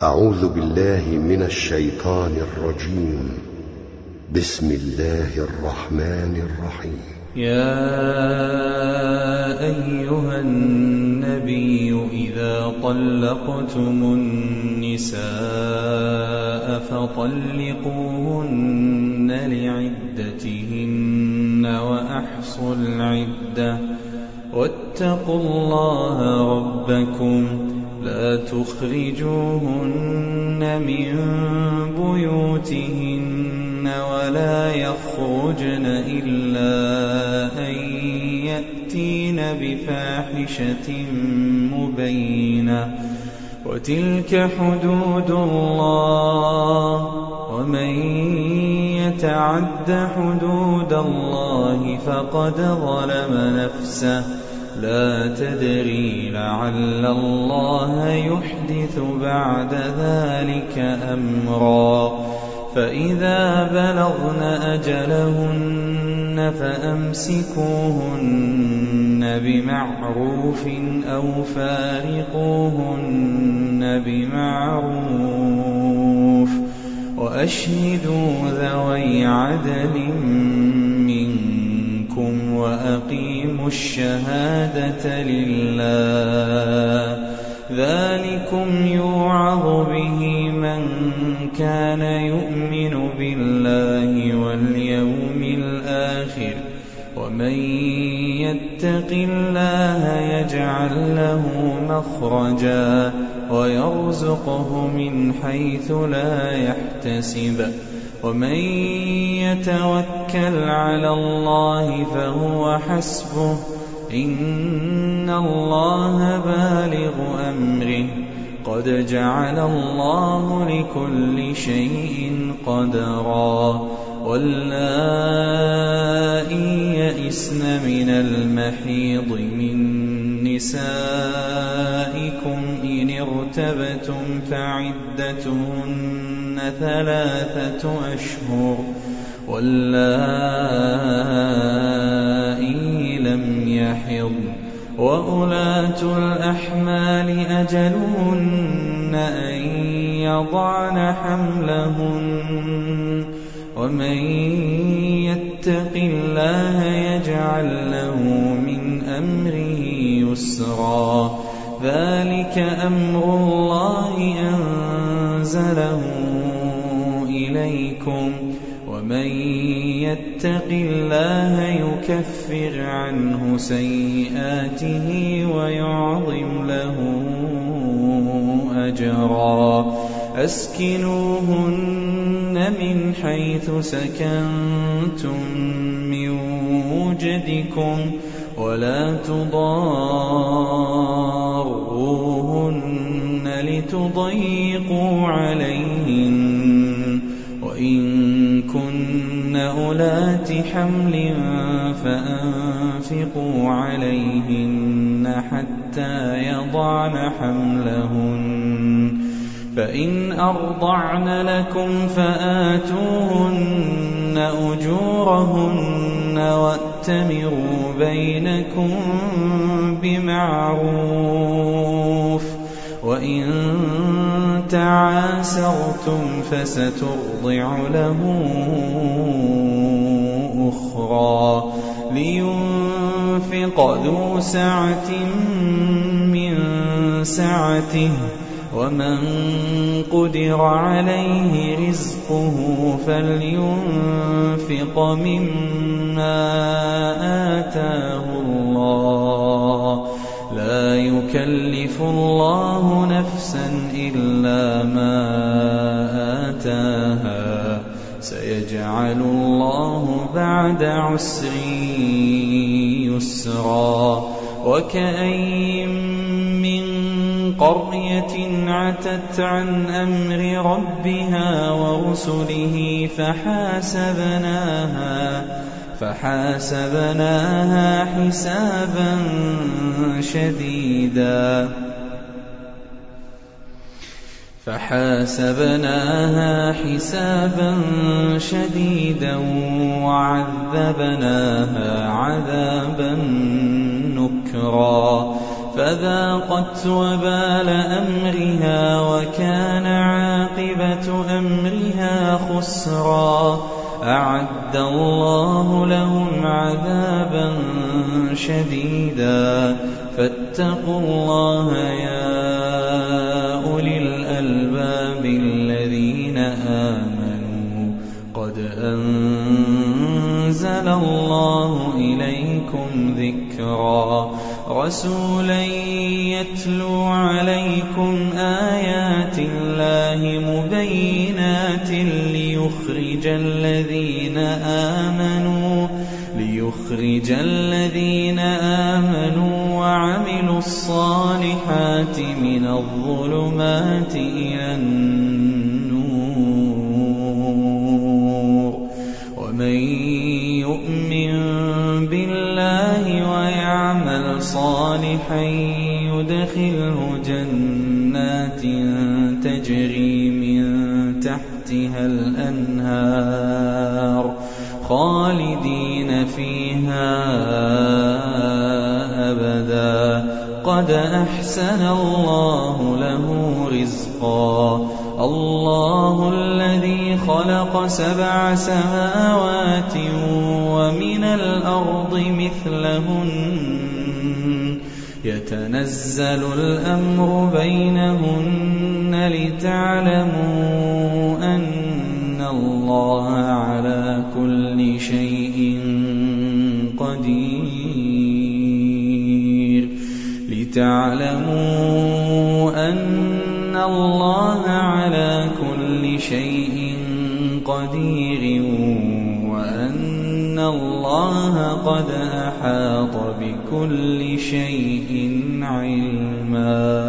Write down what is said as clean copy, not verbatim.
أعوذ بالله من الشيطان الرجيم. بسم الله الرحمن الرحيم. يا أيها النبي إذا طلقتم النساء فطلقوهن لعدتهن وأحصوا العدة واتقوا الله ربكم لا تخرجوهن من بيوتهن ولا يخرجن إلا أن يأتين بفاحشة مبينة وتلك حدود الله ومن يتعد حدود الله فقد ظلم نفسه لا تدري لعل الله يحدث بعد ذلك أمرا فإذا بلغن أجلهن فأمسكوهن بمعروف أو فارقوهن بمعروف وأشهدوا ذوي عدل منكم وأقيموا الشهادة لله ذلكم يوعظ به من كان يؤمن بالله واليوم الآخر ومن يتق الله يجعل له مخرجا ويرزقه من حيث لا يحتسب ومن يتوكل على الله فهو حسبه إن الله بالغ أمره قد جعل الله لكل شيء قدرا واللائي يئسن من المحيض من نسائكم إن ارتبتم فعدتهن 3 أشهر واللائي لم يحضن وأولاة الأحمال أجلهن أن يضعن حملهن ومن يتق الله يجعل له من أمره يسرا ذلك أمر الله أنزله إليكم ومن يتق الله يكفر عنه سيئاته ويعظم له أجرا أسكنوهن من حيث سكنتم من وجدكم ولا تضاروهن لتضيقوا عليهن وإن كن أولات حمل فأنفقوا عليهن حتى يضعن حملهن فإن أرضعن لكم فآتوهن أجورهن وأتمروا بينكم بمعروف وإن تعاسرتم فسترضع له أخرى لينفق ذو سعة من سعته ومن قدر عليه رزقه فلينفق مما آتاه الله لا يكلف الله نفسا إلا ما آتاها سيجعل الله بعد عسر يسرا وكأين من قرية عتت عن أمر ربها ورسله فحاسبناها حسابا شديدا وعذبناها عذابا نكرا فذاقت وبال أمرها وكان عاقبة أمرها خسرا. أعد الله لهم عذابا شديدا فاتقوا الله يا أولي الألباب الذين آمنوا قد أنزل الله إليكم ذكرا. رسولا يتلو عليكم آيات الله مبينات ليخرج الذين آمنوا وعملوا الصالحات من الظلمات إلى النور. ومن يؤمن بالله ويعمل صالحا يدخله جنات تجري من تحتها الأنهار خالدين فيها أبدا قد أحسن الله له رزقا. الله الذي خلق 7 سماوات ومن الأرض مثلهن يتنزل الأمر بينهن لتعلموا أن الله على كل شيء قدير وأن الله قد أحاط بكل شيء علما.